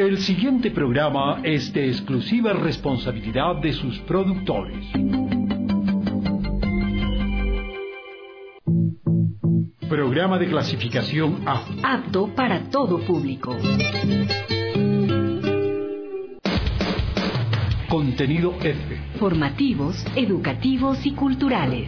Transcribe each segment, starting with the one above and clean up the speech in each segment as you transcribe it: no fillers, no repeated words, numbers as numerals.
El siguiente programa es de exclusiva responsabilidad de sus productores. Programa de clasificación A. Apto para todo público. Contenido F. Formativos, educativos y culturales.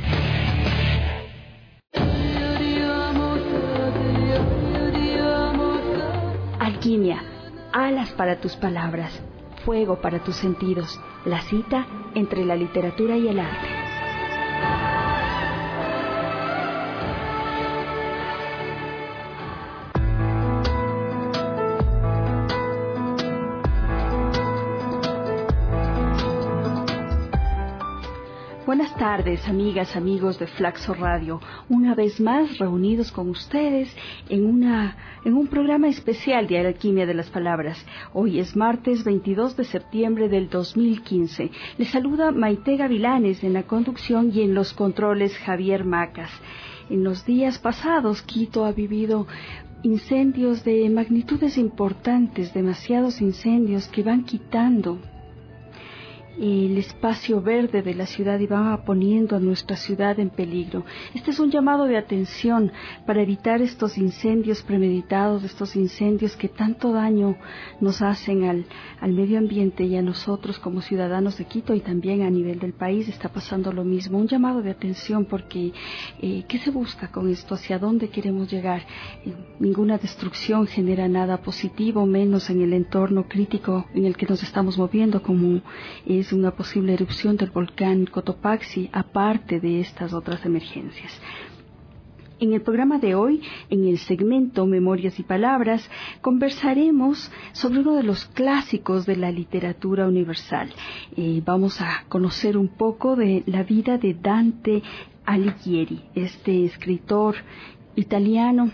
Alquimia. Alas para tus palabras, fuego para tus sentidos, la cita entre la literatura y el arte. Buenas tardes, amigas, amigos de Flaxo Radio. Una vez más reunidos con ustedes en un programa especial de Alquimia de las Palabras. Hoy es martes 22 de septiembre del 2015. Les saluda Maite Gavilanes en la conducción y en los controles Javier Macas. En los días pasados, Quito ha vivido incendios de magnitudes importantes, demasiados incendios que van quitando el espacio verde de la ciudad y va poniendo a nuestra ciudad en peligro. Este es un llamado de atención para evitar estos incendios premeditados, estos incendios que tanto daño nos hacen al medio ambiente y a nosotros como ciudadanos de Quito, y también a nivel del país está pasando lo mismo. Un llamado de atención porque ¿qué se busca con esto? ¿Hacia dónde queremos llegar? Ninguna destrucción genera nada positivo, menos en el entorno crítico en el que nos estamos moviendo, como es una posible erupción del volcán Cotopaxi, aparte de estas otras emergencias. En el programa de hoy, en el segmento Memorias y Palabras, conversaremos sobre uno de los clásicos de la literatura universal. Vamos a conocer un poco de la vida de Dante Alighieri, este escritor italiano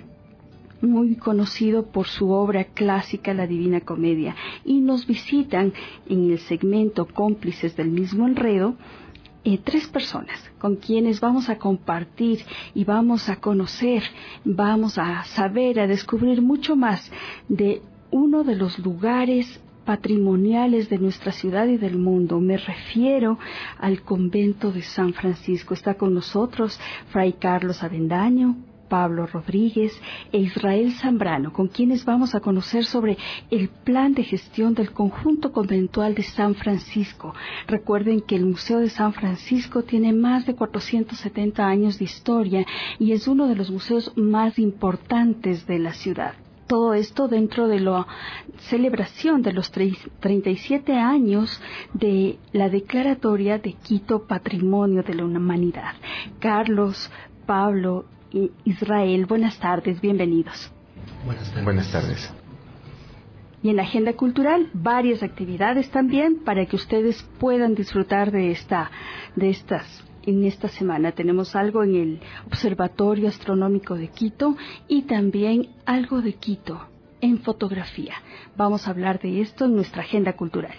muy conocido por su obra clásica La Divina Comedia, y nos visitan en el segmento Cómplices del mismo enredo tres personas con quienes vamos a compartir y vamos a conocer, vamos a saber, a descubrir mucho más de uno de los lugares patrimoniales de nuestra ciudad y del mundo. Me refiero al convento de San Francisco. Está con nosotros Fray Carlos Avendaño, Pablo Rodríguez e Israel Zambrano, con quienes vamos a conocer sobre el plan de gestión del conjunto conventual de San Francisco. Recuerden que el Museo de San Francisco tiene más de 470 años de historia y es uno de los museos más importantes de la ciudad. Todo esto dentro de la celebración de los 37 años de la Declaratoria de Quito Patrimonio de la Humanidad. Carlos, Pablo, Israel, buenas tardes, bienvenidos. Buenas tardes. Y en la agenda cultural, varias actividades también para que ustedes puedan disfrutar de estas. En esta semana tenemos algo en el Observatorio Astronómico de Quito y también algo de Quito en fotografía. Vamos a hablar de esto en nuestra agenda cultural.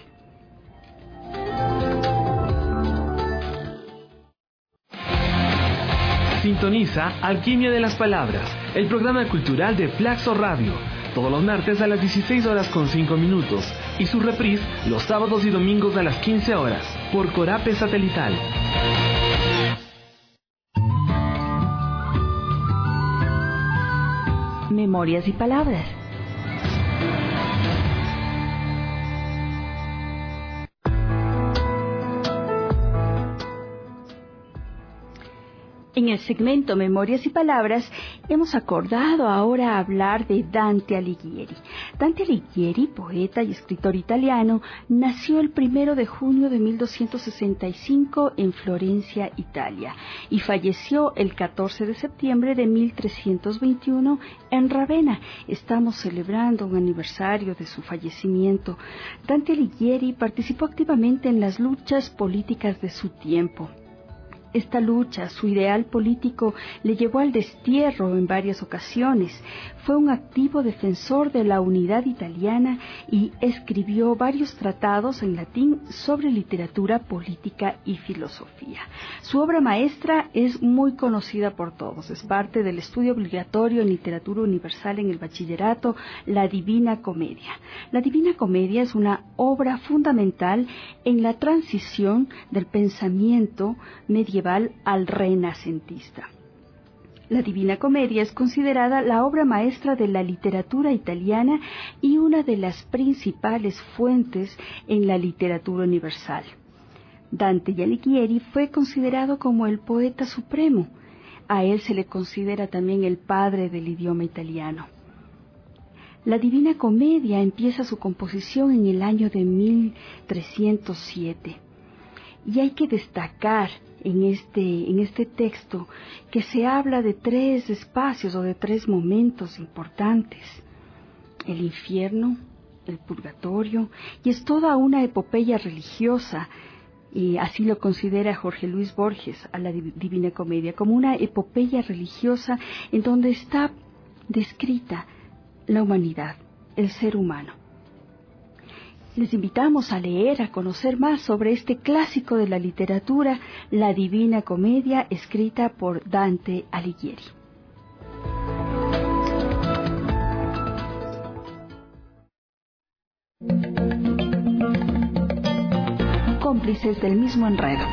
Sintoniza Alquimia de las Palabras, el programa cultural de Flaxo Radio, todos los martes a las 16 horas con 5 minutos y su reprise los sábados y domingos a las 15 horas por Corape Satelital. Memorias y Palabras. En el segmento Memorias y Palabras hemos acordado ahora hablar de Dante Alighieri. Dante Alighieri, poeta y escritor italiano, nació el 1 de junio de 1265 en Florencia, Italia, y falleció el 14 de septiembre de 1321 en Ravenna. Estamos celebrando un aniversario de su fallecimiento. Dante Alighieri participó activamente en las luchas políticas de su tiempo. esta lucha, su ideal político, le llevó al destierro en varias ocasiones. Fue un activo defensor de la unidad italiana y escribió varios tratados en latín sobre literatura, política y filosofía. Su obra maestra es muy conocida por todos. Es parte del estudio obligatorio en literatura universal en el bachillerato, La Divina Comedia. La Divina Comedia es una obra fundamental en la transición del pensamiento medieval al renacentista. La Divina Comedia es considerada la obra maestra de la literatura italiana y una de las principales fuentes en la literatura universal. Dante Alighieri fue considerado como el poeta supremo. A él se le considera también el padre del idioma italiano. La Divina Comedia empieza su composición en el año de 1307. Y hay que destacar en este texto que se habla de 3 espacios o de 3 momentos importantes: el infierno, el purgatorio, y es toda una epopeya religiosa, y así lo considera Jorge Luis Borges a la Divina Comedia, como una epopeya religiosa en donde está descrita la humanidad, el ser humano. Les invitamos a leer, a conocer más sobre este clásico de la literatura, La Divina Comedia, escrita por Dante Alighieri. Cómplices del mismo enredo.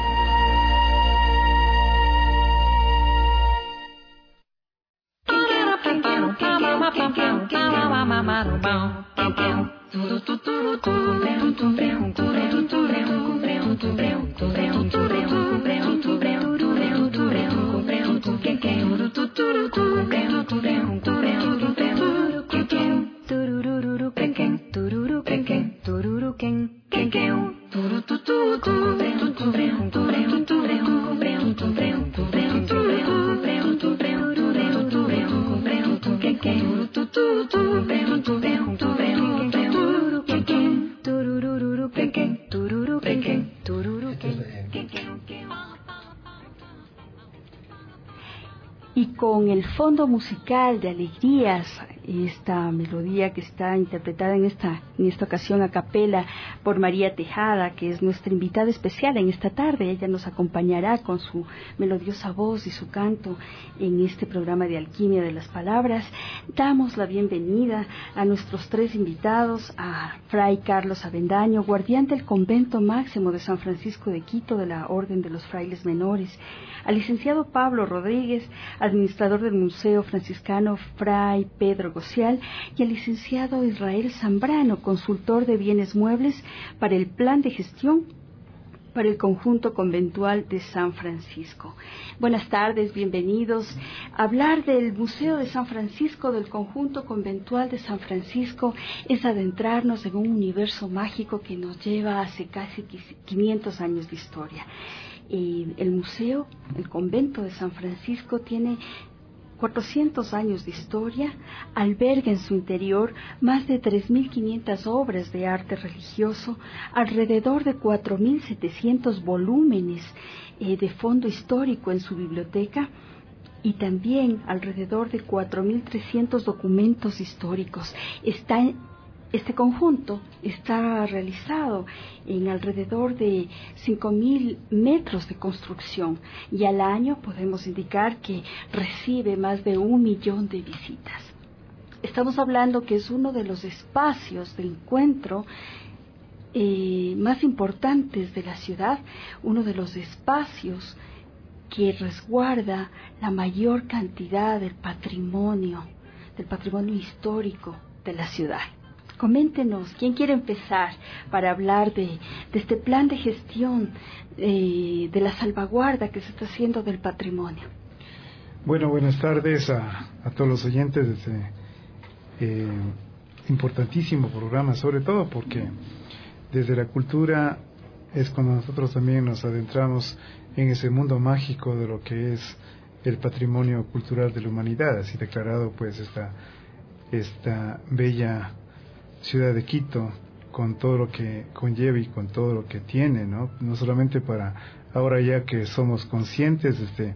Y con el fondo musical de alegrías, esta melodía que está interpretada en esta ocasión a capela por María Tejada, que es nuestra invitada especial en esta tarde. Ella nos acompañará con su melodiosa voz y su canto en este programa de Alquimia de las Palabras. Damos la bienvenida a nuestros 3 invitados: a Fray Carlos Avendaño, guardián del Convento Máximo de San Francisco de Quito de la Orden de los Frailes Menores; al licenciado Pablo Rodríguez, administrador del Museo Franciscano Fray Pedro Gocial; y al licenciado Israel Zambrano, consultor de bienes muebles para el plan de gestión para el conjunto conventual de San Francisco. Buenas tardes, bienvenidos. Hablar del Museo de San Francisco, del conjunto conventual de San Francisco, es adentrarnos en un universo mágico que nos lleva hace casi 500 años de historia. El museo, el convento de San Francisco, tiene 400 años de historia, alberga en su interior más de 3.500 obras de arte religioso, alrededor de 4.700 volúmenes de fondo histórico en su biblioteca, y también alrededor de 4.300 documentos históricos. Este conjunto está realizado en alrededor de 5.000 metros de construcción, y al año podemos indicar que recibe más de 1 millón de visitas. Estamos hablando que es uno de los espacios de encuentro más importantes de la ciudad, uno de los espacios que resguarda la mayor cantidad del patrimonio histórico de la ciudad. Coméntenos, ¿quién quiere empezar para hablar de este plan de gestión, de la salvaguarda que se está haciendo del patrimonio? Bueno, buenas tardes a todos los oyentes de este importantísimo programa, sobre todo porque desde la cultura es cuando nosotros también nos adentramos en ese mundo mágico de lo que es el patrimonio cultural de la humanidad, así declarado pues esta bella ciudad de Quito con todo lo que conlleva y con todo lo que tiene, ¿no? No solamente para ahora ya que somos conscientes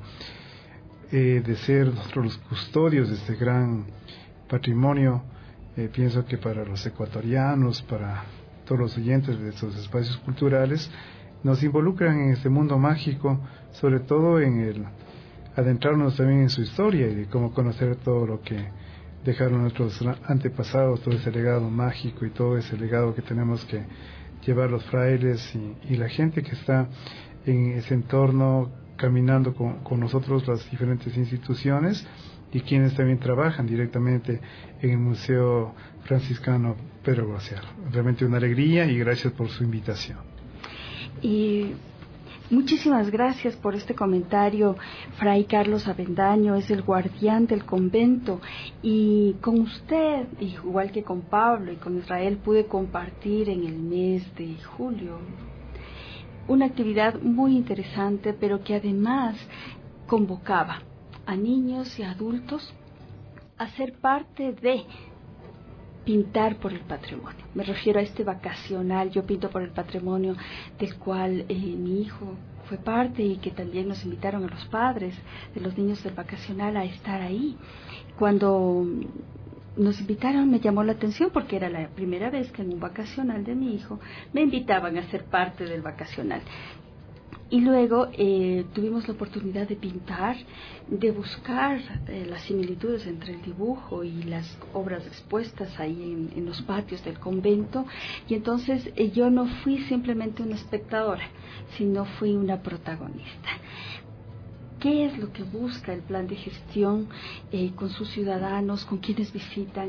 de ser nosotros los custodios de este gran patrimonio, pienso que para los ecuatorianos, para todos los oyentes de estos espacios culturales, nos involucran en este mundo mágico, sobre todo en el adentrarnos también en su historia y de cómo conocer todo lo que dejaron nuestros antepasados, todo ese legado mágico y todo ese legado que tenemos que llevar los frailes y la gente que está en ese entorno caminando con nosotros, las diferentes instituciones y quienes también trabajan directamente en el Museo Franciscano Pedro Glaciar. Realmente una alegría y gracias por su invitación. Y muchísimas gracias por este comentario. Fray Carlos Avendaño es el guardián del convento y con usted, igual que con Pablo y con Israel, pude compartir en el mes de julio una actividad muy interesante, pero que además convocaba a niños y adultos a ser parte de pintar por el patrimonio. Me refiero a este vacacional, Yo pinto por el patrimonio, del cual mi hijo fue parte y que también nos invitaron a los padres de los niños del vacacional a estar ahí. Cuando nos invitaron me llamó la atención porque era la primera vez que en un vacacional de mi hijo me invitaban a ser parte del vacacional. Y luego tuvimos la oportunidad de pintar, de buscar las similitudes entre el dibujo y las obras expuestas ahí en los patios del convento. Y entonces yo no fui simplemente una espectadora, sino fui una protagonista. ¿Qué es lo que busca el plan de gestión con sus ciudadanos, con quienes visitan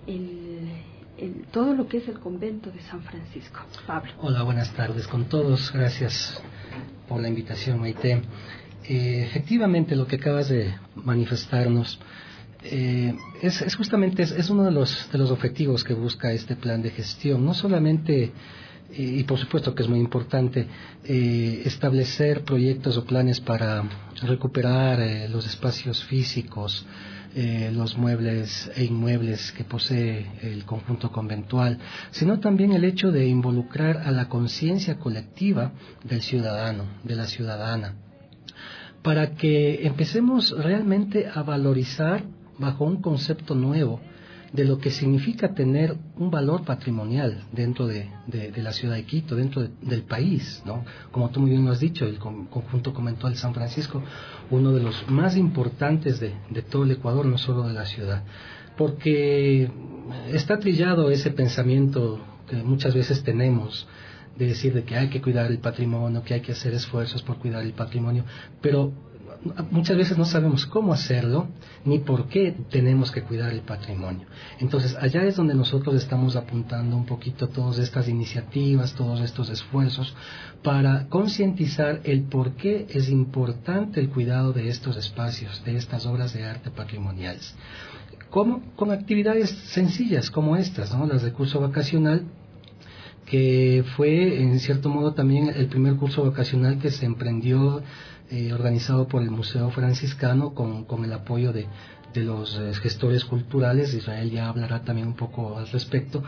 todo lo que es el convento de San Francisco? Pablo. Hola, buenas tardes con todos. Gracias por la invitación, Maite. Efectivamente, lo que acabas de manifestarnos es justamente uno de los objetivos que busca este plan de gestión. No solamente, y por supuesto que es muy importante, establecer proyectos o planes para recuperar los espacios físicos, los muebles e inmuebles que posee el conjunto conventual, sino también el hecho de involucrar a la conciencia colectiva del ciudadano, de la ciudadana, para que empecemos realmente a valorizar bajo un concepto nuevo de lo que significa tener un valor patrimonial dentro de la ciudad de Quito, dentro del país, ¿no? Como tú muy bien lo has dicho, el conjunto conventual de San Francisco, uno de los más importantes de todo el Ecuador, no solo de la ciudad, porque está trillado ese pensamiento que muchas veces tenemos de decir de que hay que cuidar el patrimonio, que hay que hacer esfuerzos por cuidar el patrimonio, pero muchas veces no sabemos cómo hacerlo ni por qué tenemos que cuidar el patrimonio. Entonces allá es donde nosotros estamos apuntando un poquito todas estas iniciativas, todos estos esfuerzos para concientizar el por qué es importante el cuidado de estos espacios, de estas obras de arte patrimoniales. ¿Cómo? Con actividades sencillas como estas, ¿no? Las de curso vacacional, que fue en cierto modo también el primer curso vacacional que se emprendió, organizado por el Museo Franciscano con el apoyo de los gestores culturales. Israel ya hablará también un poco al respecto,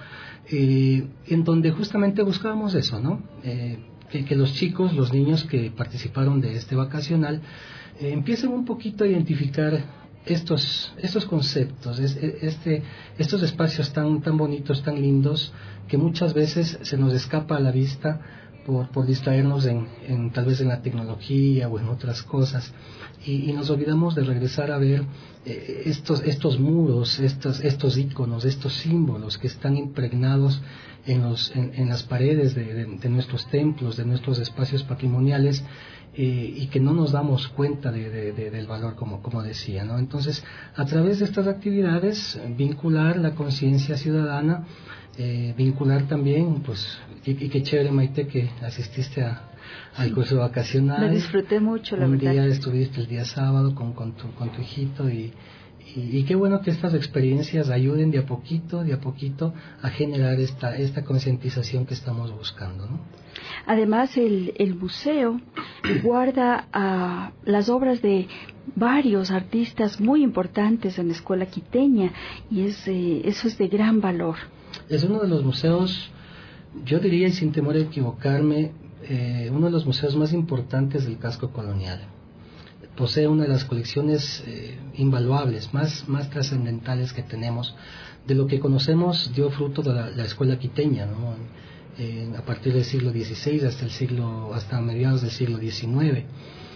en donde justamente buscábamos eso, ¿no? Que los chicos, los niños que participaron de este vacacional empiecen un poquito a identificar estos conceptos, estos espacios tan bonitos, tan lindos, que muchas veces se nos escapa a la vista por distraernos tal vez en la tecnología o en otras cosas, y nos olvidamos de regresar a ver estos muros, estos íconos, estos símbolos que están impregnados en las paredes de nuestros templos, de nuestros espacios patrimoniales, y que no nos damos cuenta del valor, como decía, ¿no? Entonces, a través de estas actividades, vincular la conciencia ciudadana, vincular también, pues, y qué chévere, Maite, que asististe al curso vacacional. Me disfruté mucho, la verdad. Un día estuviste el día sábado con tu hijito, y qué bueno que estas experiencias ayuden de a poquito a generar esta concientización que estamos buscando, ¿no? Además, el museo guarda las obras de varios artistas muy importantes en la escuela quiteña, y eso es de gran valor. Es uno de los museos Yo diría, y sin temor a equivocarme, uno de los museos más importantes del casco colonial. Posee una de las colecciones invaluables, más trascendentales que tenemos. De lo que conocemos dio fruto de la escuela quiteña, ¿no? A partir del siglo XVI hasta mediados del siglo XIX.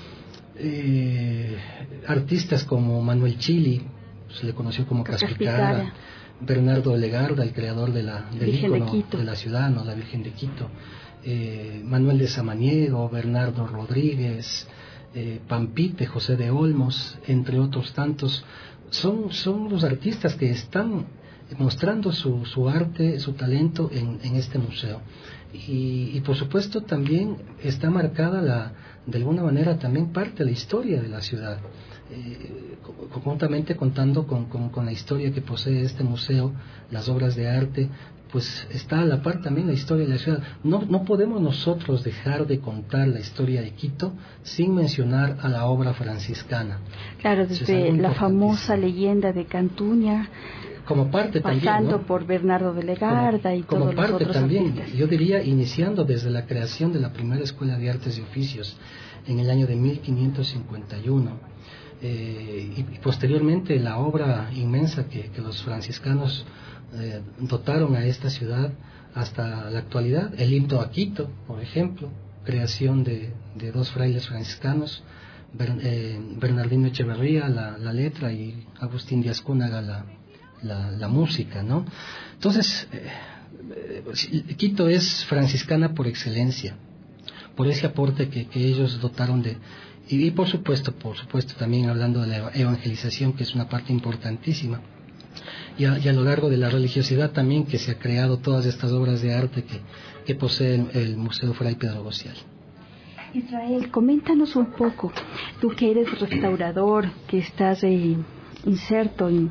Artistas como Manuel Chili, se le conoció como Caspicara, Bernardo Legarda, el creador del ícono de la ciudad, ¿no? La Virgen de Quito, Manuel de Samaniego, Bernardo Rodríguez, Pampite, José de Olmos, entre otros tantos, son los artistas que están mostrando su arte, su talento en este museo. Y por supuesto también está marcada de alguna manera también parte de la historia de la ciudad, conjuntamente contando con la historia que posee este museo, las obras de arte, pues está a la par también la historia de la ciudad. No podemos nosotros dejar de contar la historia de Quito sin mencionar a la obra franciscana. Claro, desde la famosa leyenda de Cantuña, como parte pasando también, ¿no? por Bernardo de Legarda y todos los otros también, artistas. yo diría, iniciando desde la creación de la primera Escuela de Artes y Oficios en el año de 1551, y posteriormente la obra inmensa que los franciscanos dotaron a esta ciudad hasta la actualidad, el himno a Quito, por ejemplo, creación de dos frailes franciscanos, Bernardino Echeverría la letra y Agustín Díaz Cúnaga la música, ¿no? Entonces, Quito es franciscana por excelencia, por ese aporte que ellos dotaron de, y por supuesto también hablando de la evangelización, que es una parte importantísima, y a lo largo de la religiosidad también, que se ha creado todas estas obras de arte que posee el Museo Fray Pedro Gocial. Israel, coméntanos un poco, tú que eres restaurador, que estás inserto en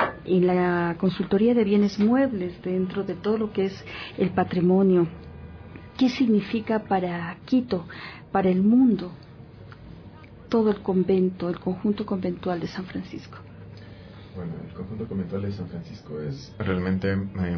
la consultoría de bienes muebles dentro de todo lo que es el patrimonio, ¿qué significa para Quito, para el mundo, todo el convento, el conjunto conventual de San Francisco? Bueno, el conjunto conventual de San Francisco es realmente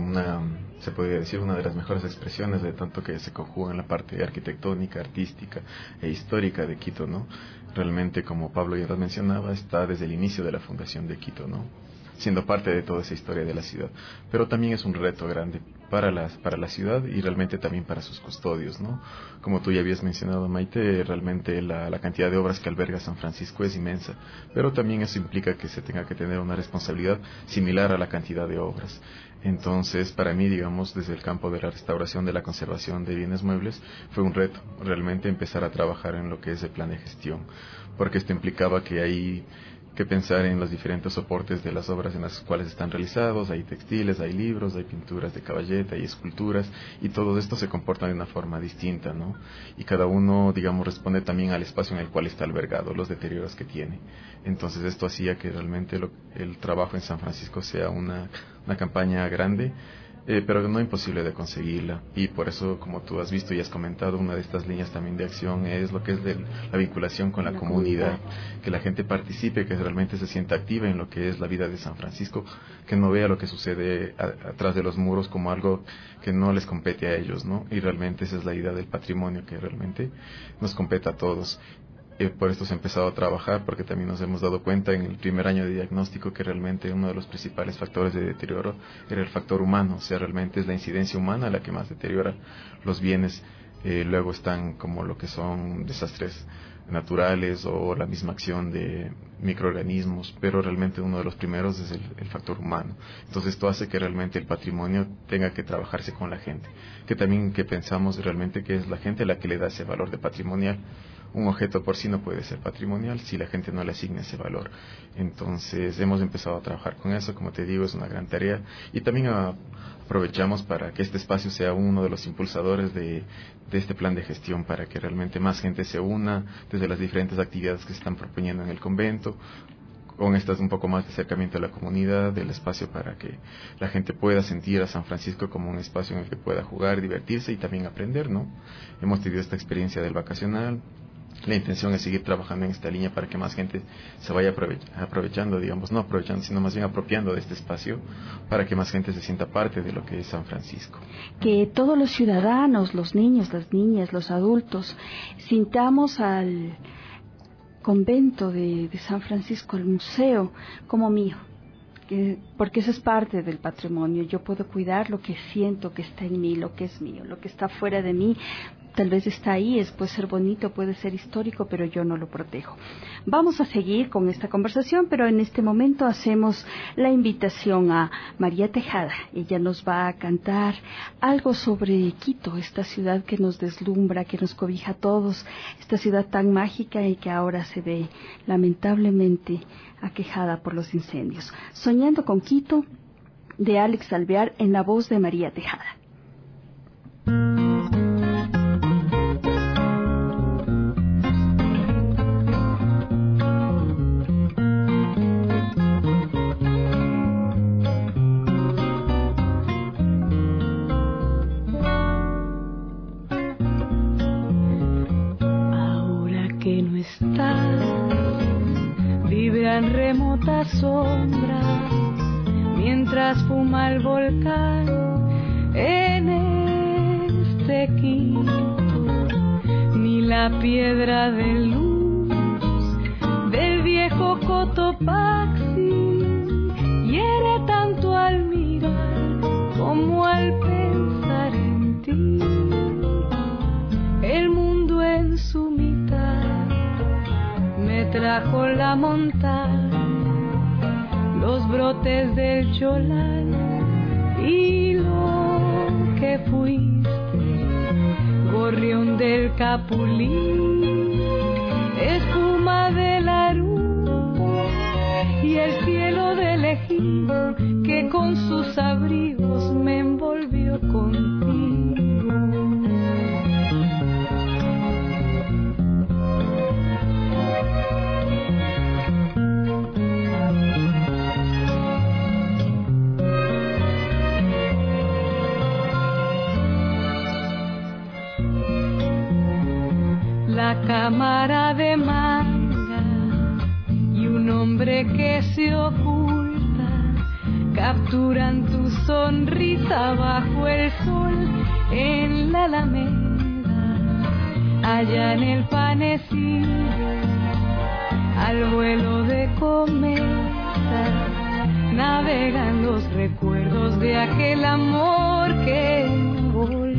se podría decir, una de las mejores expresiones de tanto que se conjuga en la parte arquitectónica, artística e histórica de Quito, ¿no? Realmente, como Pablo ya lo mencionaba, está desde el inicio de la fundación de Quito, ¿no? Siendo parte de toda esa historia de la ciudad. Pero también es un reto grande para la ciudad y realmente también para sus custodios, ¿no? Como tú ya habías mencionado, Maite, realmente la cantidad de obras que alberga San Francisco es inmensa, pero también eso implica que se tenga que tener una responsabilidad similar a la cantidad de obras. Entonces, para mí, digamos, desde el campo de la restauración, de la conservación de bienes muebles, fue un reto realmente empezar a trabajar en lo que es el plan de gestión, porque esto implicaba que hay que pensar en los diferentes soportes de las obras en las cuales están realizados. Hay textiles, hay libros, hay pinturas de caballete, hay esculturas, y todo esto se comporta de una forma distinta, ¿no? Y cada uno, digamos, responde también al espacio en el cual está albergado, los deterioros que tiene. Entonces esto hacía que realmente el trabajo en San Francisco sea una campaña grande, pero no imposible de conseguirla. Y por eso, como tú has visto y has comentado, una de estas líneas también de acción es lo que es la vinculación con la comunidad, que la gente participe, que realmente se sienta activa en lo que es la vida de San Francisco, que no vea lo que sucede atrás de los muros como algo que no les compete a ellos, ¿no? Y realmente esa es la idea del patrimonio, que realmente nos compete a todos. Por esto se ha empezado a trabajar, porque también nos hemos dado cuenta en el primer año de diagnóstico que realmente uno de los principales factores de deterioro era el factor humano. O sea, realmente es la incidencia humana la que más deteriora los bienes. Luego están como lo que son desastres naturales o la misma acción de microorganismos, pero realmente uno de los primeros es el factor humano. Entonces esto hace que realmente el patrimonio tenga que trabajarse con la gente, que pensamos realmente que es la gente la que le da ese valor de patrimonial. Un objeto por sí no puede ser patrimonial si la gente no le asigna ese valor. Entonces hemos empezado a trabajar con eso, como te digo, es una gran tarea, y también aprovechamos para que este espacio sea uno de los impulsadores de este plan de gestión, para que realmente más gente se una desde las diferentes actividades que se están proponiendo en el convento, con estas un poco más de acercamiento a la comunidad, del espacio para que la gente pueda sentir a San Francisco como un espacio en el que pueda jugar, divertirse y también aprender, ¿no? Hemos tenido esta experiencia del vacacional, la intención es seguir trabajando en esta línea para que más gente se vaya aprovechando, digamos, no aprovechando, sino más bien apropiando de este espacio para que más gente se sienta parte de lo que es San Francisco. Que todos los ciudadanos, los niños, las niñas, los adultos, sintamos al convento de San Francisco, al museo, como mío. Porque eso es parte del patrimonio. Yo puedo cuidar lo que siento que está en mí, lo que es mío, lo que está fuera de mí. Tal vez está ahí, puede ser bonito, puede ser histórico, pero yo no lo protejo. Vamos a seguir con esta conversación, pero en este momento hacemos la invitación a María Tejada. Ella nos va a cantar algo sobre Quito, esta ciudad que nos deslumbra, que nos cobija a todos, esta ciudad tan mágica y que ahora se ve lamentablemente aquejada por los incendios. Soñando con Quito, de Alex Alvear, en la voz de María Tejada. Remotas sombras mientras fuma el volcán en este Quito, ni la piedra de luz del viejo Cotopaxi hiere tanto al mirar como al pensar en ti. El mundo en su mitad me trajo la montaña, los brotes del Cholán y lo que fuiste, gorrión del Capulín, espuma del Arupo y el cielo del Ejido que con sus abrigos me envolvió contigo. Cámara de manga y un hombre que se oculta capturan tu sonrisa bajo el sol en la Alameda, allá en el Panecillo, al vuelo de cometa navegan los recuerdos de aquel amor que volvió.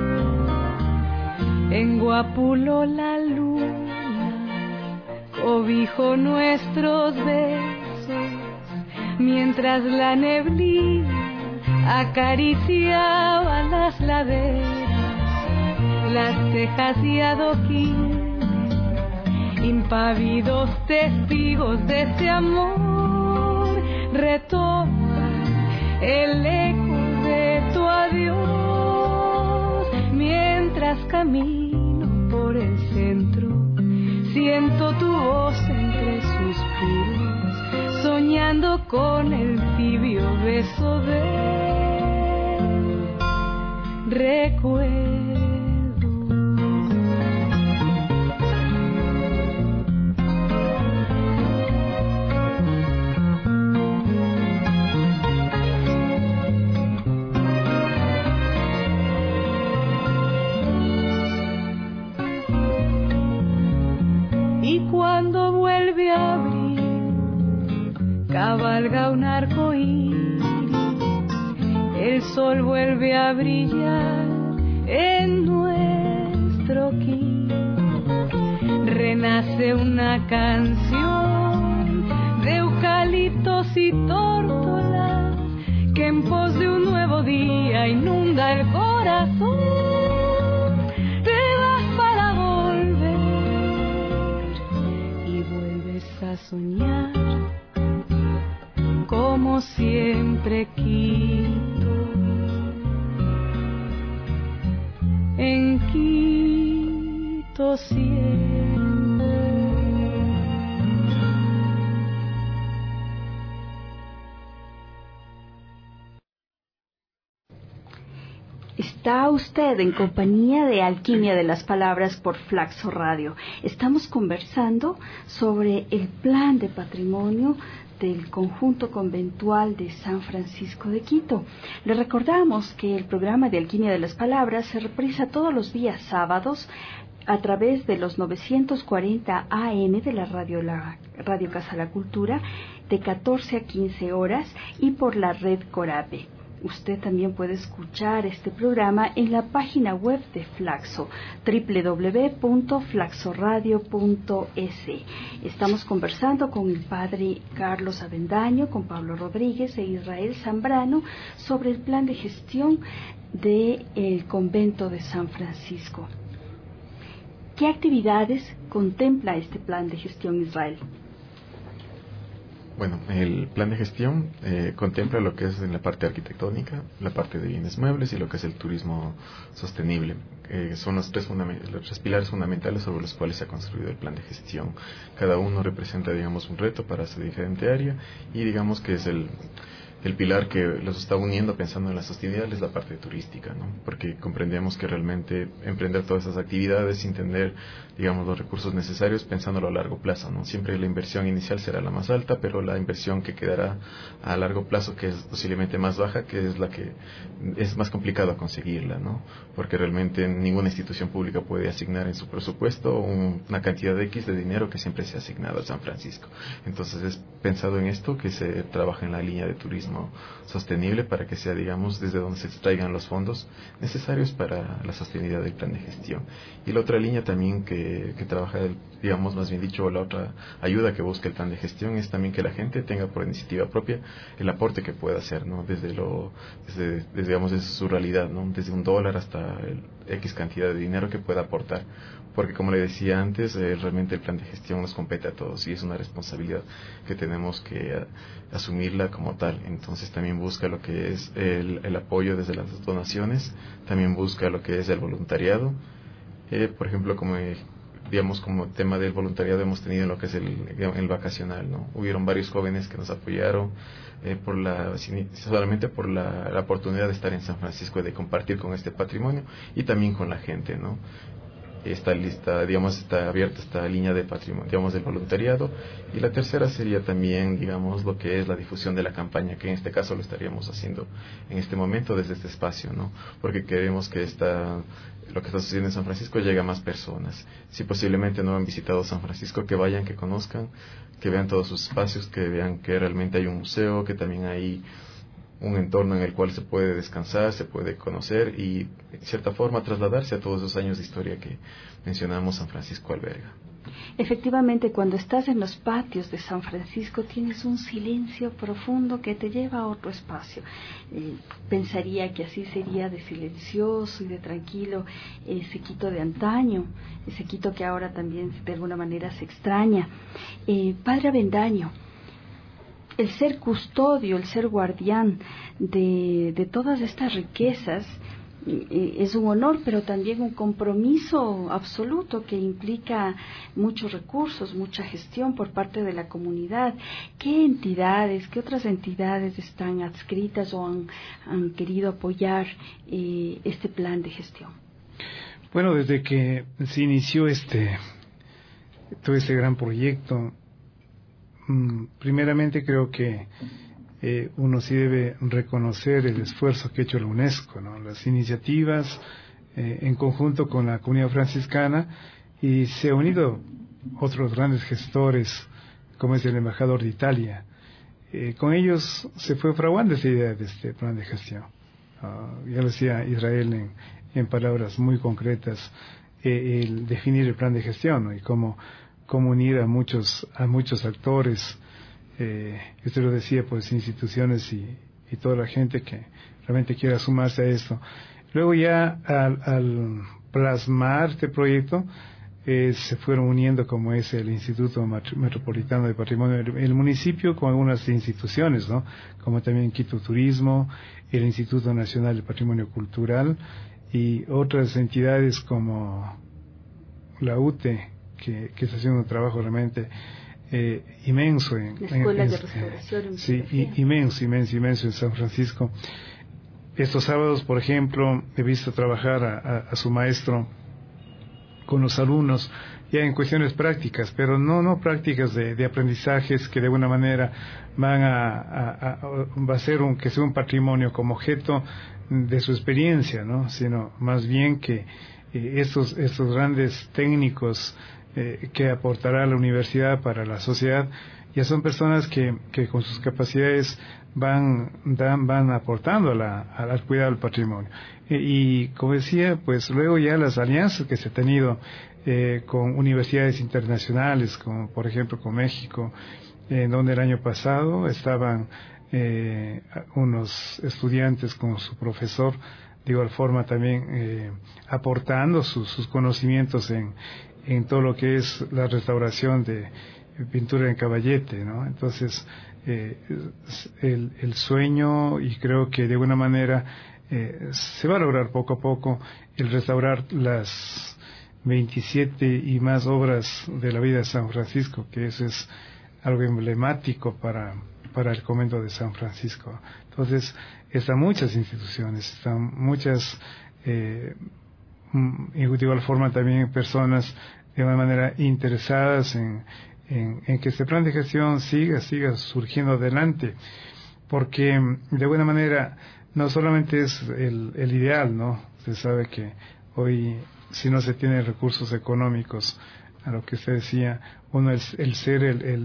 En Guapulo la luna cobijo nuestros besos, mientras la neblina acariciaba las laderas, las cejas y adoquines, impávidos testigos de este amor, retornan el eco de tu adiós, mientras camino por el centro, siento tu voz entre suspiros, soñando con el tibio beso del recuerdo. Cuando vuelve a abrir, cabalga un arco iris, el sol vuelve a brillar en nuestro Quito, renace una canción de eucaliptos y tórtolas que en pos de un nuevo día inunda el corazón. Soñar como siempre Quito, en Quito siempre. Está usted en compañía de Alquimia de las Palabras por Flaxo Radio. Estamos conversando sobre el plan de patrimonio del conjunto conventual de San Francisco de Quito. Le recordamos que el programa de Alquimia de las Palabras se reprisa todos los días sábados a través de los 940 AM de la Radio Casa La Cultura de 14 a 15 horas y por la red Corape. Usted también puede escuchar este programa en la página web de Flaxo, www.flaxoradio.es. Estamos conversando con el padre Carlos Avendaño, con Pablo Rodríguez e Israel Zambrano sobre el plan de gestión del convento de San Francisco. ¿Qué actividades contempla este plan de gestión, Israel? Bueno, el plan de gestión contempla lo que es en la parte arquitectónica, la parte de bienes muebles y lo que es el turismo sostenible. Son los tres pilares fundamentales sobre los cuales se ha construido el plan de gestión. Cada uno representa, digamos, un reto para su diferente área y digamos que es el pilar que los está uniendo pensando en la sostenibilidad es la parte turística, ¿no? Porque comprendemos que realmente emprender todas esas actividades sin tener, digamos, los recursos necesarios pensándolo a largo plazo, ¿no? Siempre la inversión inicial será la más alta, pero la inversión que quedará a largo plazo, que es posiblemente más baja, que es la que es más complicado conseguirla, ¿no? Porque realmente ninguna institución pública puede asignar en su presupuesto una cantidad de X de dinero que siempre se ha asignado a San Francisco. Entonces es pensado en esto que se trabaja en la línea de turismo sostenible para que sea, digamos, desde donde se extraigan los fondos necesarios para la sostenibilidad del plan de gestión. Y la otra línea también que trabaja, digamos, más bien dicho, la otra ayuda que busca el plan de gestión es también que la gente tenga por iniciativa propia el aporte que pueda hacer, ¿no? Desde digamos, desde su realidad, ¿no? Desde $1 hasta el X cantidad de dinero que pueda aportar. Porque como le decía antes, realmente el plan de gestión nos compete a todos y es una responsabilidad que tenemos que asumirla como tal. Entonces también busca lo que es el apoyo desde las donaciones, también busca lo que es el voluntariado. Por ejemplo, como tema del voluntariado hemos tenido lo que es el vacacional, ¿no? Hubieron varios jóvenes que nos apoyaron solamente por la oportunidad de estar en San Francisco, de compartir con este patrimonio y también con la gente, ¿no? Está abierta esta línea de patrimonio, digamos, del voluntariado. Y la tercera sería también, digamos, lo que es la difusión de la campaña, que en este caso lo estaríamos haciendo en este momento desde este espacio, ¿no? Porque queremos que lo que está sucediendo en San Francisco llegue a más personas. Si posiblemente no han visitado San Francisco, que vayan, que conozcan, que vean todos sus espacios, que vean que realmente hay un museo, que también hay un entorno en el cual se puede descansar, se puede conocer y, en cierta forma, trasladarse a todos esos años de historia que mencionamos San Francisco alberga. Efectivamente, cuando estás en los patios de San Francisco tienes un silencio profundo que te lleva a otro espacio. Pensaría que así sería de silencioso y de tranquilo ese Quito de antaño, ese Quito que ahora también de alguna manera se extraña. Padre Avendaño, el ser custodio, el ser guardián de todas estas riquezas es un honor, pero también un compromiso absoluto que implica muchos recursos, mucha gestión por parte de la comunidad. ¿Qué otras entidades están adscritas o han querido apoyar este plan de gestión? Bueno, desde que se inició todo este gran proyecto, primeramente creo que uno sí debe reconocer el esfuerzo que ha hecho la UNESCO, ¿no? Las iniciativas en conjunto con la comunidad franciscana, y se han unido otros grandes gestores como es el embajador de Italia. Con ellos se fue fraguando esa idea de este plan de gestión. Ya lo decía Israel en palabras muy concretas, el definir el plan de gestión, ¿no? Y cómo unir a muchos actores, usted lo decía, pues instituciones y toda la gente que realmente quiera sumarse a esto. Luego ya al plasmar este proyecto se fueron uniendo, como es el Instituto Metropolitano de Patrimonio, el municipio con algunas instituciones, ¿no? Como también Quito Turismo, el Instituto Nacional de Patrimonio Cultural y otras entidades como la UTE, que está haciendo un trabajo realmente inmenso la Escuela de Restauración inmenso en San Francisco. estos sábados, por ejemplo, he visto trabajar a su maestro con los alumnos ya en cuestiones prácticas, pero no prácticas de aprendizajes que de alguna manera van va a ser que sea un patrimonio como objeto de su experiencia, ¿no? Sino más bien que estos grandes técnicos que aportará la universidad para la sociedad ya son personas que con sus capacidades van aportando al cuidado del patrimonio. Y como decía, pues luego ya las alianzas que se ha tenido con universidades internacionales, como por ejemplo con México, donde el año pasado estaban unos estudiantes con su profesor, de igual forma también aportando sus conocimientos en todo lo que es la restauración de pintura en caballete, ¿no? Entonces, el sueño, y creo que de alguna manera se va a lograr poco a poco el restaurar las 27 y más obras de la vida de San Francisco, que eso es algo emblemático para el convento de San Francisco. Entonces, están muchas instituciones, están muchas, de igual forma también personas de una manera interesadas en que este plan de gestión siga surgiendo adelante, porque de alguna manera no solamente es el ideal, ¿no? Usted sabe que hoy, si no se tienen recursos económicos, a lo que usted decía, el ser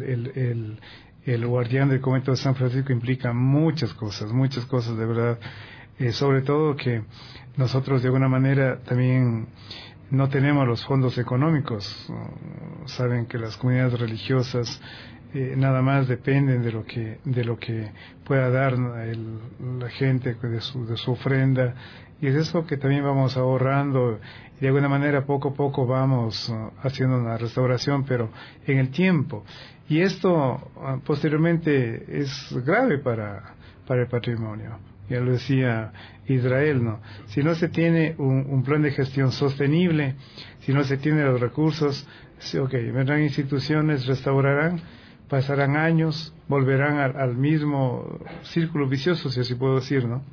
el guardián del convento de San Francisco implica muchas cosas de verdad, sobre todo que nosotros de alguna manera también no tenemos los fondos económicos. Saben que las comunidades religiosas nada más dependen de lo que pueda dar la gente de su ofrenda, y es eso que también vamos ahorrando, y de alguna manera poco a poco vamos haciendo una restauración, pero en el tiempo. Y esto posteriormente es grave para el patrimonio. Ya lo decía Israel, ¿no? Si no se tiene un plan de gestión sostenible, si no se tienen los recursos, sí, vendrán instituciones, restaurarán, pasarán años, volverán al mismo círculo vicioso, si así puedo decir, ¿no?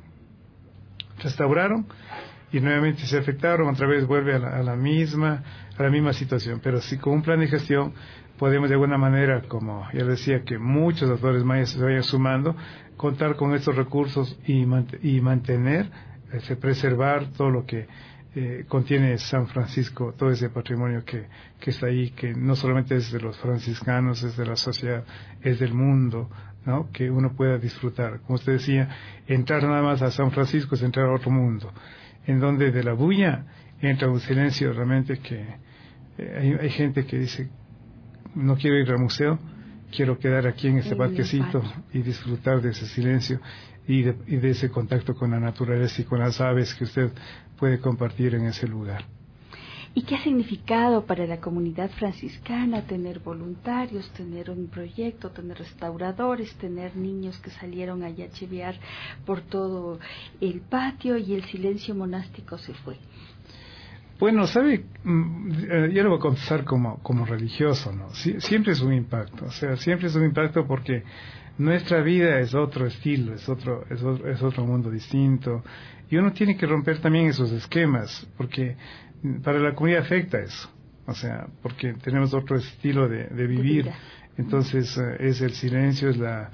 Restauraron y nuevamente se afectaron, otra vez vuelve a la misma situación. Pero si con un plan de gestión podemos de alguna manera, como ya decía, que muchos autores mayas se vayan sumando, contar con estos recursos y mantener, preservar todo lo que contiene San Francisco, todo ese patrimonio que está ahí, que no solamente es de los franciscanos, es de la sociedad, es del mundo, ¿no? Que uno pueda disfrutar. Como usted decía, entrar nada más a San Francisco es entrar a otro mundo, en donde de la bulla entra un silencio realmente que hay gente que dice, no quiero ir al museo, quiero quedar aquí en este parquecito y disfrutar de ese silencio y de ese contacto con la naturaleza y con las aves que usted puede compartir en ese lugar. ¿Y qué ha significado para la comunidad franciscana tener voluntarios, tener un proyecto, tener restauradores, tener niños que salieron allá a chivear por todo el patio y el silencio monástico se fue? Bueno, sabe, yo lo voy a contestar como religioso, ¿no? Siempre es un impacto, o sea, siempre es un impacto porque nuestra vida es otro estilo, es otro mundo distinto, y uno tiene que romper también esos esquemas, porque para la comunidad afecta eso, o sea, porque tenemos otro estilo de vivir, entonces es el silencio,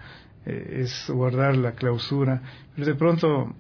es guardar la clausura, pero de pronto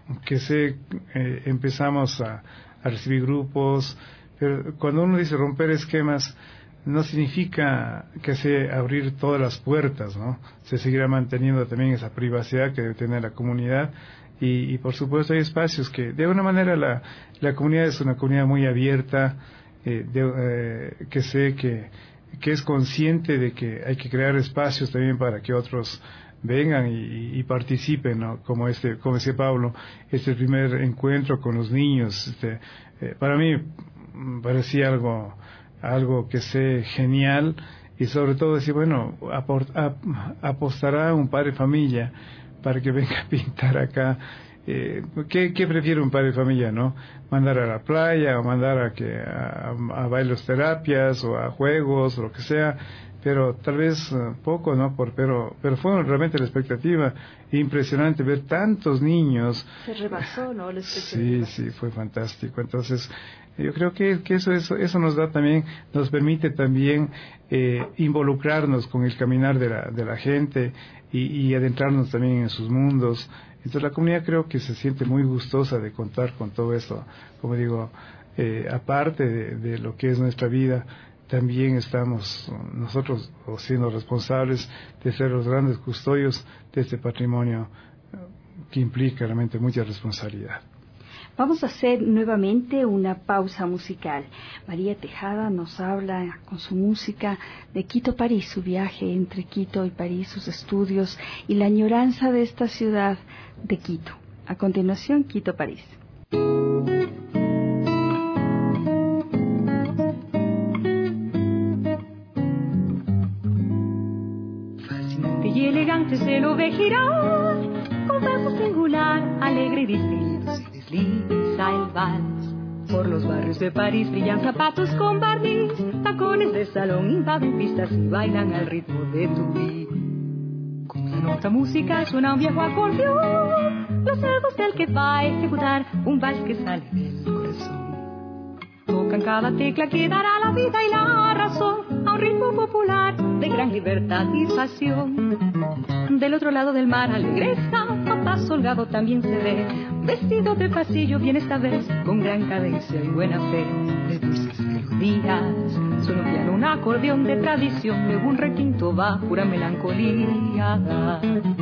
empezamos a recibir grupos, pero cuando uno dice romper esquemas, no significa que sea abrir todas las puertas, ¿no? Se seguirá manteniendo también esa privacidad que debe tener la comunidad, y por supuesto hay espacios que, de alguna manera, la comunidad es una comunidad muy abierta, que sé que es consciente de que hay que crear espacios también para que otros vengan y participen, ¿no? Como decía Pablo, este primer encuentro con los niños, para mí parecía algo que sé genial, y sobre todo decir, bueno, apostará un padre de familia para que venga a pintar acá. ¿Qué prefiere un padre de familia, no? Mandar a la playa, o mandar a bailos terapias, o a juegos, o lo que sea, pero tal vez poco, ¿no? Pero fue realmente la expectativa impresionante ver tantos niños. Se rebasó, ¿no? La expectativa. Sí, fue fantástico. Entonces, yo creo que eso nos da también, nos permite también involucrarnos con el caminar de la gente y adentrarnos también en sus mundos. Entonces, la comunidad creo que se siente muy gustosa de contar con todo esto. Como digo, aparte de lo que es nuestra vida, también estamos nosotros siendo responsables de ser los grandes custodios de este patrimonio que implica realmente mucha responsabilidad. Vamos a hacer nuevamente una pausa musical. María Tejada nos habla con su música de Quito-París, su viaje entre Quito y París, sus estudios y la añoranza de esta ciudad de Quito. A continuación, Quito-París. Fascinante y elegante se lo ve girar, con paso singular, alegre y distinguido se desliza el vals. Por los barrios de París brillan zapatos con barniz, tacones de salón invaden pistas y bailan al ritmo de tupí. Con la nota musical suena un viejo acordeón, los dedos del que va a ejecutar un vals que sale del corazón. Tocan cada tecla que dará la vida y la razón a un ritmo popular de gran libertad y pasión. Del otro lado del mar alegreza, papá Holgado también se ve, vestido de pasillo bien esta vez, con gran cadencia y buena fe. De dulces melodías suena un piano, un acordeón de tradición, luego un requinto va pura melancolía.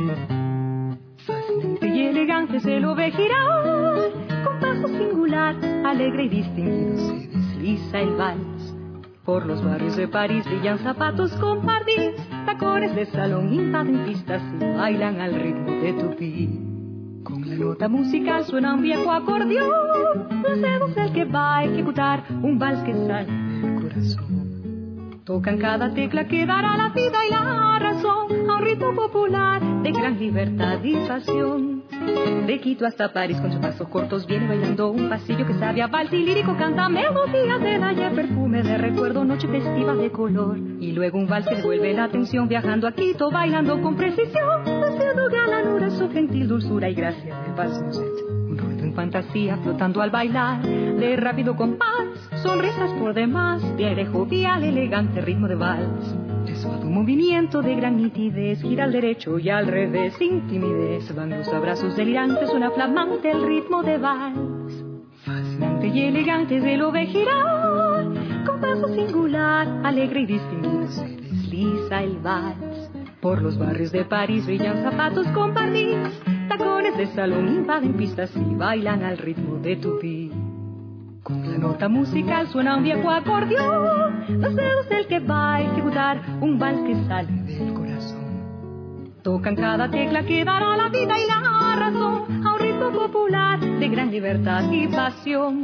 Fascinante y elegante se lo ve girar, con paso singular, alegre y distinguido se desliza el vals. Por los barrios de París brillan zapatos con barniz, tacones de salón invaden pistas y bailan al ritmo de tupí. Con la nota musical suena un viejo acordeón, los dedos del que va a ejecutar un vals que sale del corazón. Tocan cada tecla que dará la vida y la razón a un ritmo popular de gran libertad y pasión. De Quito hasta París con sus pasos cortos viene bailando un pasillo que sabe a vals y lírico canta melodías del ayer, perfume de recuerdo, noche festiva de color. Y luego un vals que devuelve la atención viajando a Quito, bailando con precisión, haciendo galanura su gentil dulzura y gracia del vals un ruido en fantasía flotando al bailar de rápido compás, sonrisas por demás, de aire jovial, elegante ritmo de vals. De suave movimiento de gran nitidez, gira al derecho y al revés, sin timidez, van los abrazos delirantes, suena flamante el ritmo de vals. Fascinante y elegante se lo ve girar, con paso singular, alegre y distinguido se desliza el vals. Por los barrios de París brillan zapatos con barniz, tacones de salón invaden pistas y bailan al ritmo de tupí. Con la nota musical suena un viejo acordeón, los dedos del que va a ejecutar un vals que sale del corazón. Tocan cada tecla que dará la vida y la razón a un ritmo popular de gran libertad y pasión.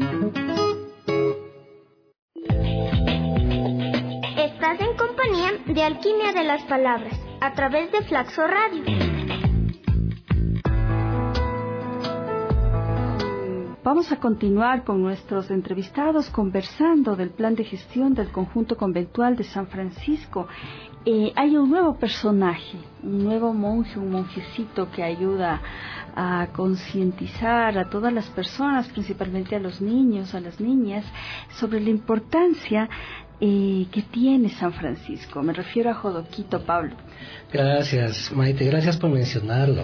Estás en compañía de Alquimia de las Palabras a través de Flaxo Radio. Vamos a continuar con nuestros entrevistados conversando del plan de gestión del conjunto conventual de San Francisco. Hay un nuevo personaje, un nuevo monje, un monjecito que ayuda a concientizar a todas las personas, principalmente a los niños, a las niñas, sobre la importancia que tiene San Francisco. Me refiero a Jodoquito, Pablo. Gracias, Maite, gracias por mencionarlo.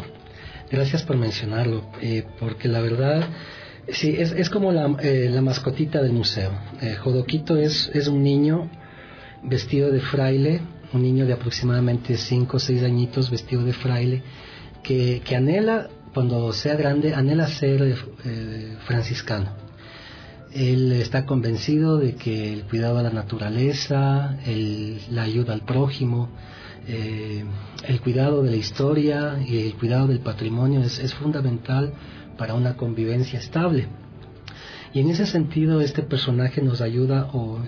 Porque la verdad, sí, es como la mascotita del museo. Jodoquito es un niño vestido de fraile, un niño de aproximadamente 5 o 6 añitos vestido de fraile, que anhela, cuando sea grande, anhela ser franciscano. Él está convencido de que el cuidado de la naturaleza, la ayuda al prójimo, el cuidado de la historia y el cuidado del patrimonio es fundamental para una convivencia estable. Y en ese sentido este personaje nos ayuda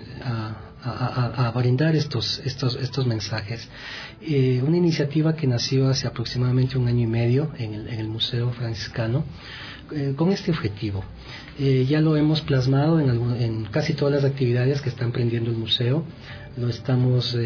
a brindar estos mensajes. Una iniciativa que nació hace aproximadamente 1 año y medio en el Museo Franciscano con este objetivo. Ya lo hemos plasmado en casi todas las actividades que está emprendiendo el museo. Lo estamos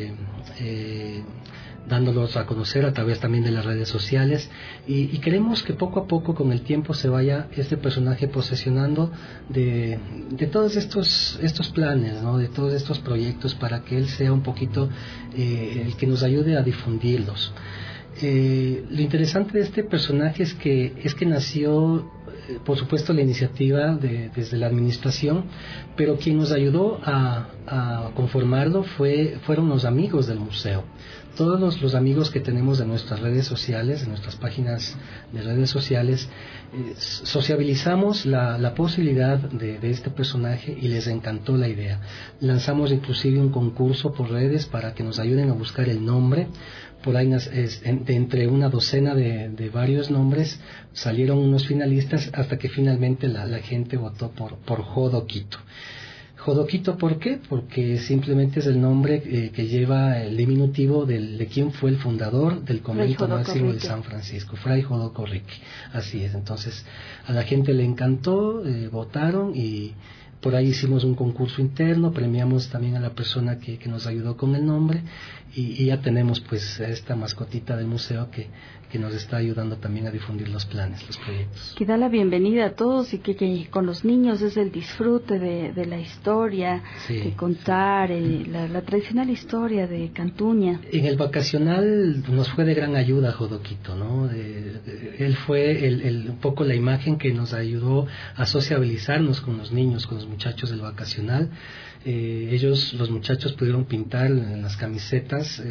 dándolos a conocer a través también de las redes sociales y queremos que poco a poco con el tiempo se vaya este personaje posesionando de todos estos planes, ¿no? De todos estos proyectos, para que él sea un poquito el que nos ayude a difundirlos. Lo interesante de este personaje es que nació, por supuesto, la iniciativa desde la administración, pero quien nos ayudó a conformarlo fueron los amigos del museo. Todos los amigos que tenemos de nuestras redes sociales, de nuestras páginas de redes sociales, sociabilizamos la posibilidad de este personaje y les encantó la idea. Lanzamos inclusive un concurso por redes para que nos ayuden a buscar el nombre. Por ahí entre una docena de varios nombres salieron unos finalistas, hasta que finalmente la gente votó por Jodoquito. Jodoquito, ¿por qué? Porque simplemente es el nombre que lleva el diminutivo de quien fue el fundador del convento máximo de San Francisco, Fray Jodoco Rique. Así es. Entonces a la gente le encantó, votaron, y por ahí hicimos un concurso interno, premiamos también a la persona que nos ayudó con el nombre, y ya tenemos pues esta mascotita del museo que nos está ayudando también a difundir los planes, los proyectos. Que da la bienvenida a todos, y que con los niños es el disfrute de la historia, sí, de contar la tradicional historia de Cantuña. En el vacacional nos fue de gran ayuda Jodoquito, ¿no? Él fue un poco la imagen que nos ayudó a sociabilizarnos con los niños, con los muchachos del vacacional. Los muchachos pudieron pintar en las camisetas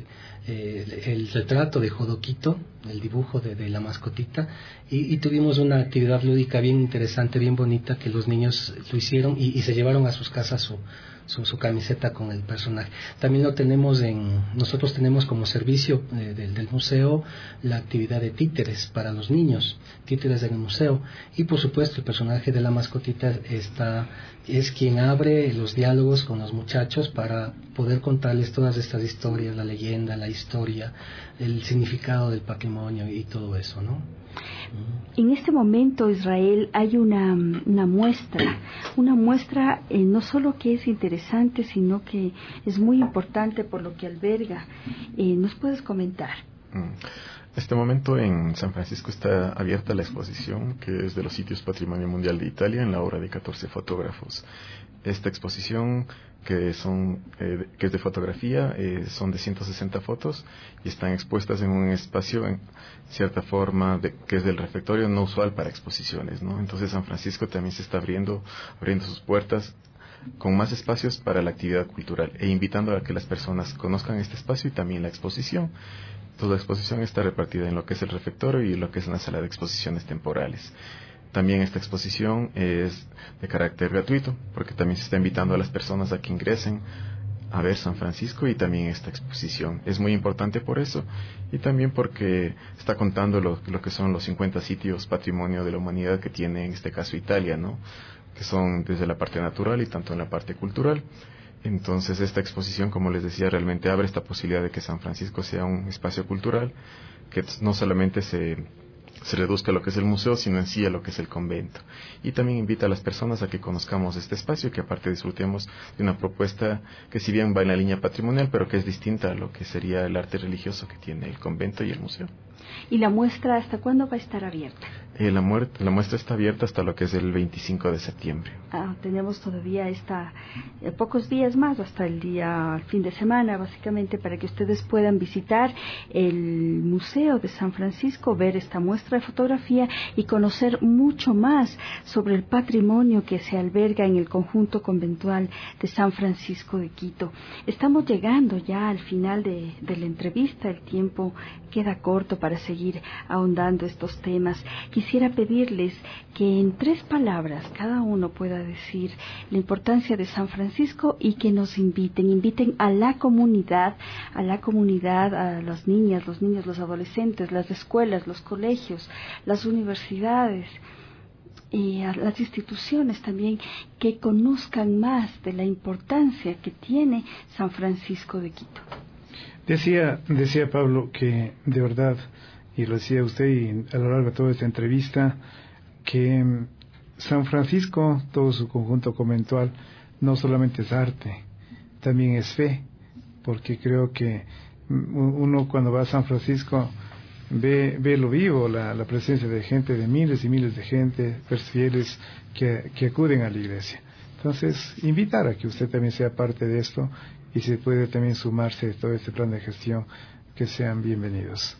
el retrato de Jodoquito, el dibujo de la mascotita, y tuvimos una actividad lúdica bien interesante, bien bonita, que los niños lo hicieron y se llevaron a sus casas su camiseta con el personaje. También nosotros tenemos como servicio del museo la actividad de títeres para los niños, títeres del museo, y por supuesto el personaje de la mascotita es quien abre los diálogos con los muchachos para poder contarles todas estas historias, la leyenda, la historia, el significado del patrimonio y todo eso, ¿no? En este momento, Israel, hay una muestra no solo que es interesante, sino que es muy importante por lo que alberga. ¿Nos puedes comentar? En este momento en San Francisco está abierta la exposición, que es de los sitios Patrimonio Mundial de Italia, en la obra de 14 fotógrafos. Esta exposición, que es de fotografía, son de 160 fotos y están expuestas en un espacio, en cierta forma, que es del refectorio, no usual para exposiciones, ¿no? Entonces San Francisco también se está abriendo sus puertas con más espacios para la actividad cultural, e invitando a que las personas conozcan este espacio y también la exposición. Entonces la exposición está repartida en lo que es el refectorio y lo que es una sala de exposiciones temporales. También esta exposición es de carácter gratuito, porque también se está invitando a las personas a que ingresen a ver San Francisco y también esta exposición. Es muy importante por eso, y también porque está contando lo que son los 50 sitios patrimonio de la humanidad que tiene en este caso Italia, ¿no? Que son desde la parte natural y tanto en la parte cultural. Entonces esta exposición, como les decía, realmente abre esta posibilidad de que San Francisco sea un espacio cultural, que no solamente se reduzca a lo que es el museo, sino en sí a lo que es el convento. Y también invita a las personas a que conozcamos este espacio y que aparte disfrutemos de una propuesta que si bien va en la línea patrimonial, pero que es distinta a lo que sería el arte religioso que tiene el convento y el museo. ¿Y la muestra hasta cuándo va a estar abierta? La muestra está abierta hasta lo que es el 25 de septiembre. Tenemos todavía pocos días más, hasta el fin de semana, básicamente, para que ustedes puedan visitar el Museo de San Francisco, ver esta muestra de fotografía y conocer mucho más sobre el patrimonio que se alberga en el conjunto conventual de San Francisco de Quito. Estamos llegando ya al final de la entrevista, el tiempo queda corto para seguir ahondando estos temas. Quisiera pedirles que en 3 palabras cada uno pueda decir la importancia de San Francisco y que nos inviten a la comunidad, a las niñas, los niños, los adolescentes, las escuelas, los colegios, las universidades y a las instituciones también, que conozcan más de la importancia que tiene San Francisco de Quito. Decía Pablo que de verdad, y lo decía usted y a lo largo de toda esta entrevista, que San Francisco, todo su conjunto conventual, no solamente es arte, también es fe, porque creo que uno cuando va a San Francisco ve lo vivo, la presencia de gente, de miles y miles de gente, fieles que acuden a la iglesia. Entonces, invitar a que usted también sea parte de esto y se puede también sumarse a todo este plan de gestión, que sean bienvenidos.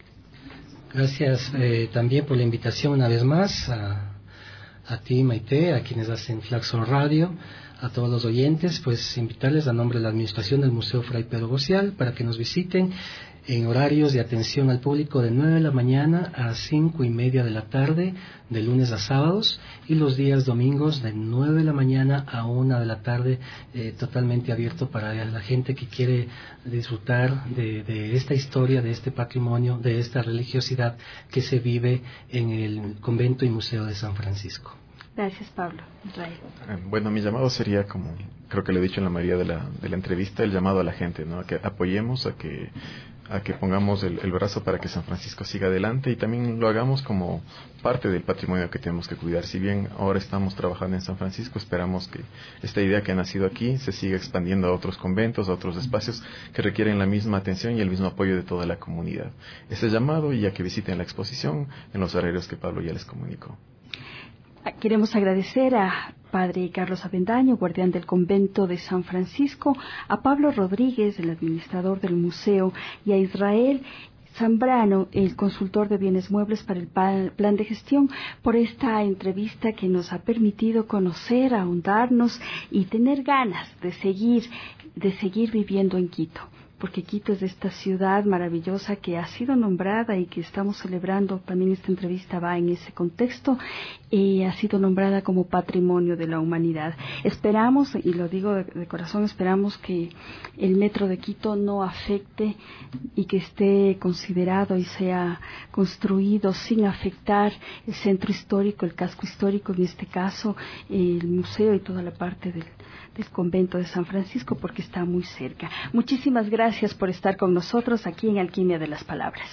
Gracias también por la invitación una vez más a ti, Maite, a quienes hacen Flaxo Radio, a todos los oyentes, pues invitarles a nombre de la Administración del Museo Fray Pedro Gocial para que nos visiten en horarios de atención al público de 9 de la mañana a 5:30 de la tarde, de lunes a sábados, y los días domingos de 9 de la mañana a 1 de la tarde, totalmente abierto para la gente que quiere disfrutar de esta historia, de este patrimonio, de esta religiosidad que se vive en el Convento y Museo de San Francisco. Gracias, Pablo. Israel. Bueno, mi llamado sería, como creo que le he dicho en la mayoría de la entrevista, el llamado a la gente, ¿no? A que apoyemos, a que pongamos el brazo para que San Francisco siga adelante, y también lo hagamos como parte del patrimonio que tenemos que cuidar. Si bien ahora estamos trabajando en San Francisco, esperamos que esta idea que ha nacido aquí se siga expandiendo a otros conventos, a otros espacios que requieren la misma atención y el mismo apoyo de toda la comunidad. Ese llamado, y a que visiten la exposición en los horarios que Pablo ya les comunicó. Queremos agradecer a Padre Carlos Avendaño, guardián del convento de San Francisco, a Pablo Rodríguez, el administrador del museo, y a Israel Zambrano, el consultor de bienes muebles para el plan de gestión, por esta entrevista que nos ha permitido conocer, ahondarnos y tener ganas de seguir viviendo en Quito. Porque Quito es esta ciudad maravillosa que ha sido nombrada y que estamos celebrando, también esta entrevista va en ese contexto, ha sido nombrada como Patrimonio de la Humanidad. Esperamos, y lo digo de corazón, esperamos que el metro de Quito no afecte y que esté considerado y sea construido sin afectar el centro histórico, el casco histórico, en este caso el museo y toda la parte del convento de San Francisco, porque está muy cerca. Muchísimas gracias por estar con nosotros aquí en Alquimia de las Palabras.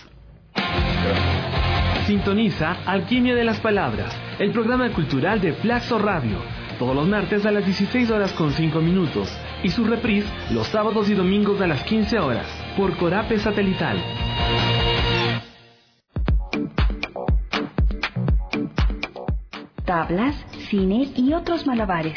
Sintoniza Alquimia de las Palabras, el programa cultural de Flaxo Radio, todos los martes a las 16:05 y su reprise los sábados y domingos a las 15 horas por Corape Satelital. Tablas, cine y otros malabares.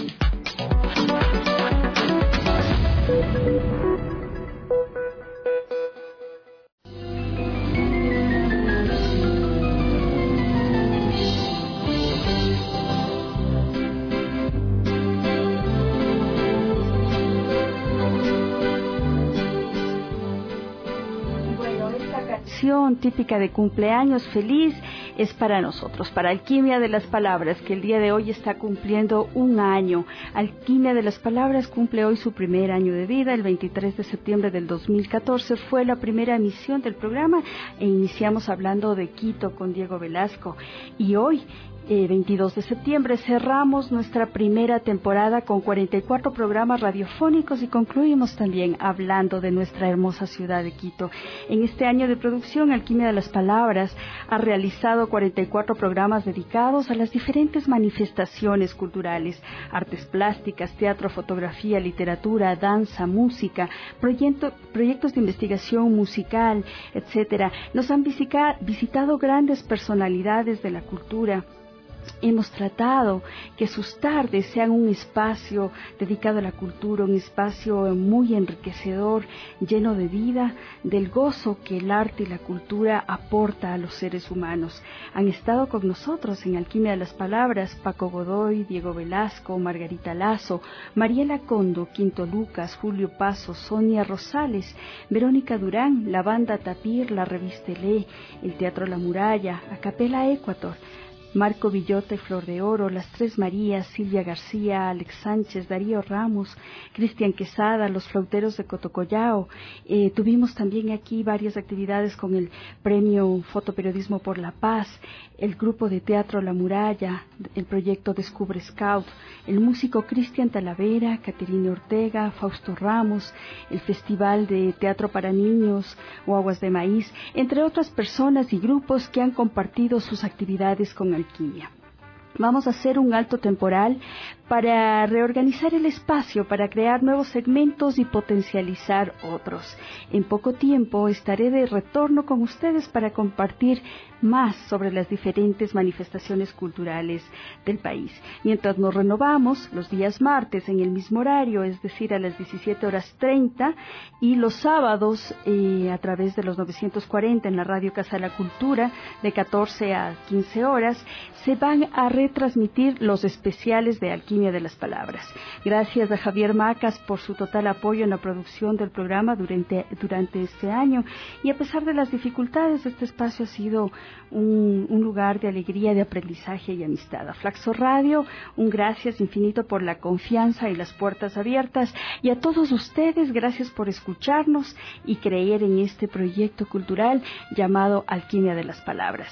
Típica de cumpleaños feliz es para nosotros, para Alquimia de las Palabras, que el día de hoy está cumpliendo un año. Alquimia de las Palabras cumple hoy su primer año de vida. El 23 de septiembre del 2014 fue la primera emisión del programa e iniciamos hablando de Quito con Diego Velasco, y hoy 22 de septiembre cerramos nuestra primera temporada con 44 programas radiofónicos y concluimos también hablando de nuestra hermosa ciudad de Quito. En este año de producción, Alquimia de las Palabras ha realizado 44 programas dedicados a las diferentes manifestaciones culturales, artes plásticas, teatro, fotografía, literatura, danza, música, proyectos de investigación musical, etcétera. Nos han visitado grandes personalidades de la cultura. Hemos tratado que sus tardes sean un espacio dedicado a la cultura, un espacio muy enriquecedor, lleno de vida, del gozo que el arte y la cultura aporta a los seres humanos. Han estado con nosotros en Alquimia de las Palabras Paco Godoy, Diego Velasco, Margarita Lazo, Mariela Condo, Quinto Lucas, Julio Paso, Sonia Rosales, Verónica Durán, la banda Tapir, la revista Elé, el Teatro La Muralla, Acapela Ecuador, Marco Villota y Flor de Oro, Las Tres Marías, Silvia García, Alex Sánchez, Darío Ramos, Cristian Quesada, Los Flauteros de Cotocollao. Tuvimos también aquí varias actividades con el Premio Fotoperiodismo por la Paz, el Grupo de Teatro La Muralla, el proyecto Descubre Scout, el músico Cristian Talavera, Caterina Ortega, Fausto Ramos, el Festival de Teatro para Niños, Guaguas de Maíz, entre otras personas y grupos que han compartido sus actividades con alquimia. Vamos a hacer un alto temporal para reorganizar el espacio, para crear nuevos segmentos y potencializar otros. En poco tiempo estaré de retorno con ustedes para compartir más sobre las diferentes manifestaciones culturales del país. Mientras nos renovamos los días martes en el mismo horario, es decir, a las 17:30, y los sábados a través de los 940 en la Radio Casa de la Cultura, de 14 a 15 horas, se van a retransmitir los especiales de Alquimia de las Palabras. Gracias a Javier Macas por su total apoyo en la producción del programa durante este año, y a pesar de las dificultades, este espacio ha sido un lugar de alegría, de aprendizaje y amistad. A Flaxo Radio, un gracias infinito por la confianza y las puertas abiertas, y a todos ustedes, gracias por escucharnos y creer en este proyecto cultural llamado Alquimia de las Palabras.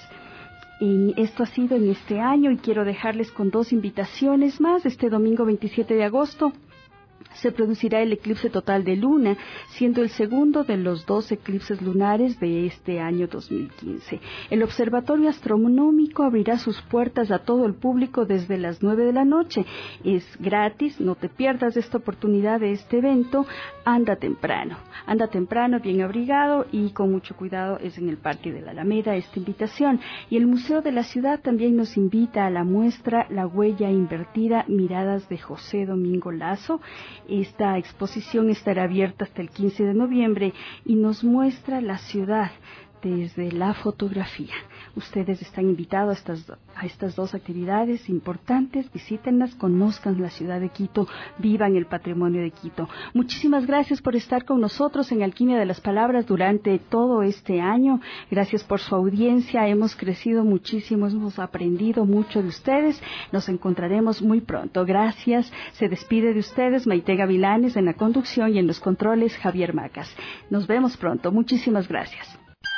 Y esto ha sido en este año, y quiero dejarles con 2 invitaciones más. Este domingo 27 de agosto se producirá el eclipse total de luna, siendo el segundo de los 2 eclipses lunares de este año 2015. El Observatorio Astronómico abrirá sus puertas a todo el público desde las 9 de la noche. Es gratis, no te pierdas esta oportunidad de este evento. Anda temprano, bien abrigado y con mucho cuidado. Es en el Parque de la Alameda esta invitación. Y el Museo de la Ciudad también nos invita a la muestra La Huella Invertida, Miradas de José Domingo Lazo. Esta exposición estará abierta hasta el 15 de noviembre y nos muestra la ciudad desde la fotografía. Ustedes están invitados a estas 2 actividades importantes. Visítenlas, conozcan la ciudad de Quito, vivan el patrimonio de Quito. Muchísimas gracias por estar con nosotros en Alquimia de las Palabras durante todo este año. Gracias por su audiencia. Hemos crecido muchísimo, hemos aprendido mucho de ustedes. Nos encontraremos muy pronto. Gracias. Se despide de ustedes Maite Gavilanes en la conducción, y en los controles Javier Macas. Nos vemos pronto. Muchísimas gracias.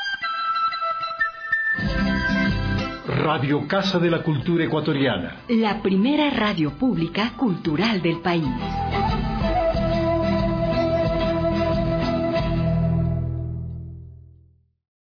Radio Casa de la Cultura Ecuatoriana. La primera radio pública cultural del país.